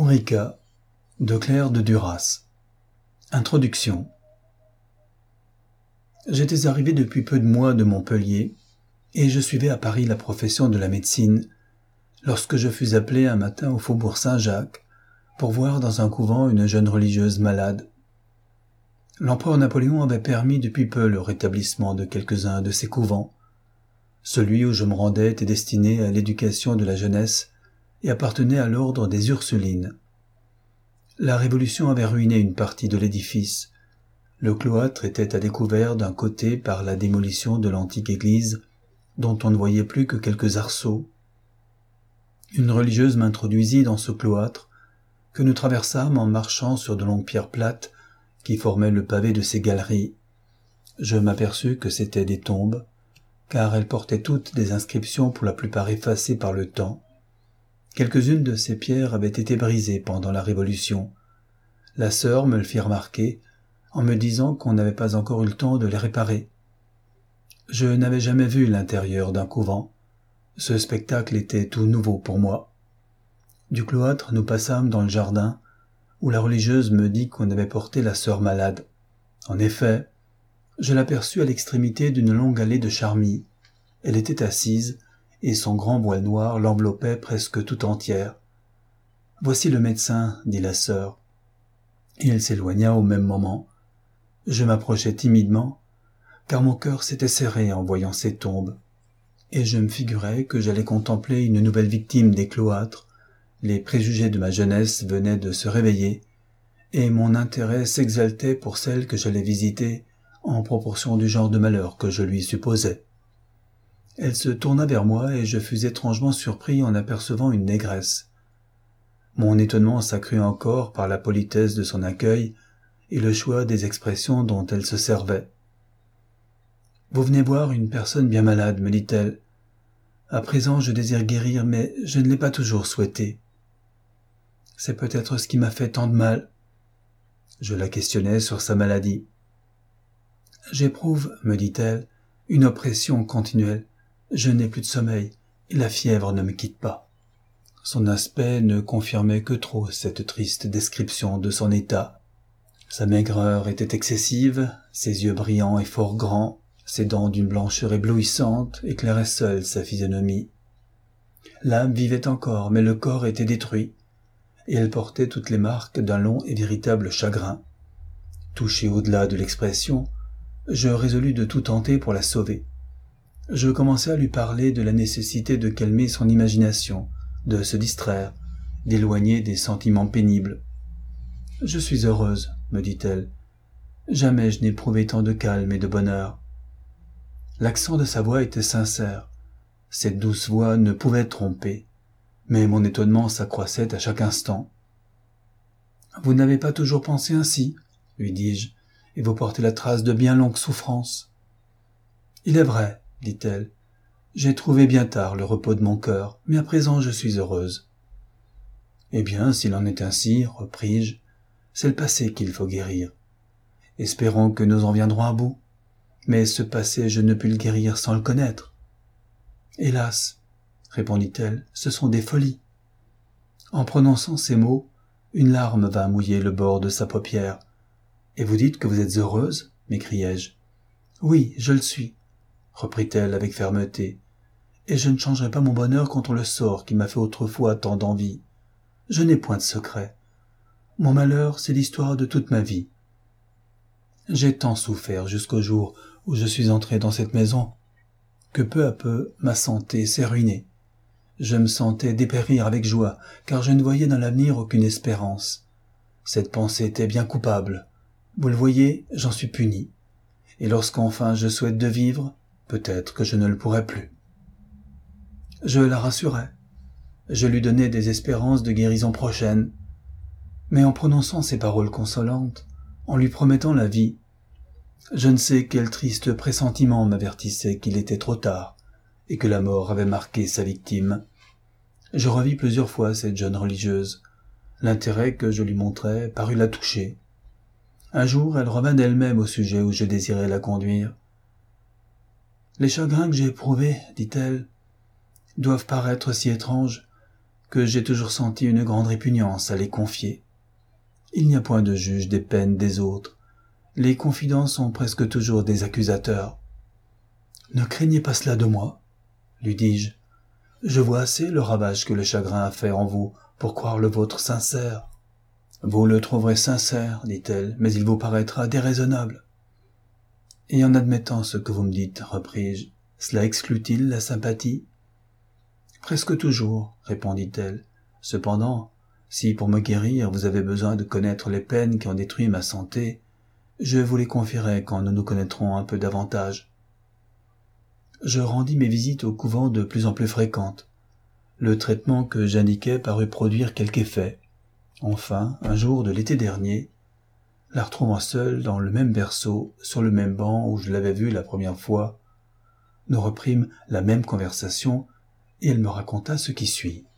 Ourika de Claire de Duras. Introduction. J'étais arrivé depuis peu de mois de Montpellier et je suivais à Paris la profession de la médecine lorsque je fus appelé un matin au faubourg Saint-Jacques pour voir dans un couvent une jeune religieuse malade. L'empereur Napoléon avait permis depuis peu le rétablissement de quelques-uns de ces couvents. Celui où je me rendais était destiné à l'éducation de la jeunesse et appartenait à l'ordre des Ursulines. La Révolution avait ruiné une partie de l'édifice. Le cloître était à découvert d'un côté par la démolition de l'antique église, dont on ne voyait plus que quelques arceaux. Une religieuse m'introduisit dans ce cloître, que nous traversâmes en marchant sur de longues pierres plates qui formaient le pavé de ces galeries. Je m'aperçus que c'étaient des tombes, car elles portaient toutes des inscriptions pour la plupart effacées par le temps. Quelques-unes de ces pierres avaient été brisées pendant la Révolution. La sœur me le fit remarquer en me disant qu'on n'avait pas encore eu le temps de les réparer. Je n'avais jamais vu l'intérieur d'un couvent. Ce spectacle était tout nouveau pour moi. Du cloître, nous passâmes dans le jardin, où la religieuse me dit qu'on avait porté la sœur malade. En effet, je l'aperçus à l'extrémité d'une longue allée de charmilles. Elle était assise, et son grand voile noir l'enveloppait presque tout entière. « Voici le médecin, » dit la sœur. Il s'éloigna au même moment. Je m'approchai timidement, car mon cœur s'était serré en voyant ces tombes, et je me figurais que j'allais contempler une nouvelle victime des cloîtres. Les préjugés de ma jeunesse venaient de se réveiller, et mon intérêt s'exaltait pour celle que j'allais visiter en proportion du genre de malheur que je lui supposais. Elle se tourna vers moi et je fus étrangement surpris en apercevant une négresse. Mon étonnement s'accrut encore par la politesse de son accueil et le choix des expressions dont elle se servait. « Vous venez voir une personne bien malade, me dit-elle. À présent, je désire guérir, mais je ne l'ai pas toujours souhaité. C'est peut-être ce qui m'a fait tant de mal. » Je la questionnai sur sa maladie. « J'éprouve, me dit-elle, une oppression continuelle. Je n'ai plus de sommeil, et la fièvre ne me quitte pas. » Son aspect ne confirmait que trop cette triste description de son état. Sa maigreur était excessive, ses yeux brillants et fort grands, ses dents d'une blancheur éblouissante éclairaient seules sa physionomie. L'âme vivait encore, mais le corps était détruit, et elle portait toutes les marques d'un long et véritable chagrin. Touché au-delà de l'expression, je résolus de tout tenter pour la sauver. Je commençai à lui parler de la nécessité de calmer son imagination, de se distraire, d'éloigner des sentiments pénibles. « Je suis heureuse, » me dit-elle. « Jamais je n'ai éprouvé tant de calme et de bonheur. » L'accent de sa voix était sincère. Cette douce voix ne pouvait tromper, mais mon étonnement s'accroissait à chaque instant. « Vous n'avez pas toujours pensé ainsi, » lui dis-je, « et vous portez la trace de bien longues souffrances. »« Il est vrai, » dit-elle, « j'ai trouvé bien tard le repos de mon cœur, mais à présent je suis heureuse. »« Eh bien, s'il en est ainsi, repris-je, c'est le passé qu'il faut guérir. Espérons que nous en viendrons à bout. Mais ce passé, je ne puis le guérir sans le connaître. »« Hélas, » répondit-elle, « ce sont des folies. » En prononçant ces mots, une larme vint mouiller le bord de sa paupière. « Et vous dites que vous êtes heureuse ?» m'écriai-je. « Oui, je le suis, » reprit-elle avec fermeté, « et je ne changerai pas mon bonheur contre le sort qui m'a fait autrefois tant d'envie. Je n'ai point de secret. Mon malheur, c'est l'histoire de toute ma vie. J'ai tant souffert jusqu'au jour où je suis entré dans cette maison, que peu à peu ma santé s'est ruinée. Je me sentais dépérir avec joie, car je ne voyais dans l'avenir aucune espérance. Cette pensée était bien coupable. Vous le voyez, j'en suis puni. Et lorsqu'enfin je souhaite de vivre, peut-être que je ne le pourrai plus. » Je la rassurai. Je lui donnai des espérances de guérison prochaine. Mais en prononçant ces paroles consolantes, en lui promettant la vie, je ne sais quel triste pressentiment m'avertissait qu'il était trop tard et que la mort avait marqué sa victime. Je revis plusieurs fois cette jeune religieuse. L'intérêt que je lui montrais parut la toucher. Un jour, elle revint d'elle-même au sujet où je désirais la conduire. « Les chagrins que j'ai éprouvés, dit-elle, doivent paraître si étranges que j'ai toujours senti une grande répugnance à les confier. Il n'y a point de juge des peines des autres. Les confidents sont presque toujours des accusateurs. « Ne craignez pas cela de moi, » lui dis-je. « Je vois assez le ravage que le chagrin a fait en vous pour croire le vôtre sincère. »« Vous le trouverez sincère, dit-elle, mais il vous paraîtra déraisonnable. »« Et en admettant ce que vous me dites, repris-je, cela exclut-il la sympathie ?»« Presque toujours, répondit-elle. Cependant, si pour me guérir vous avez besoin de connaître les peines qui ont détruit ma santé, je vous les confierai quand nous nous connaîtrons un peu davantage. » Je rendis mes visites au couvent de plus en plus fréquentes. Le traitement que j'indiquais parut produire quelque effet. Enfin, un jour de l'été dernier, la retrouvant seule dans le même berceau, sur le même banc où je l'avais vue la première fois, nous reprîmes la même conversation et elle me raconta ce qui suit.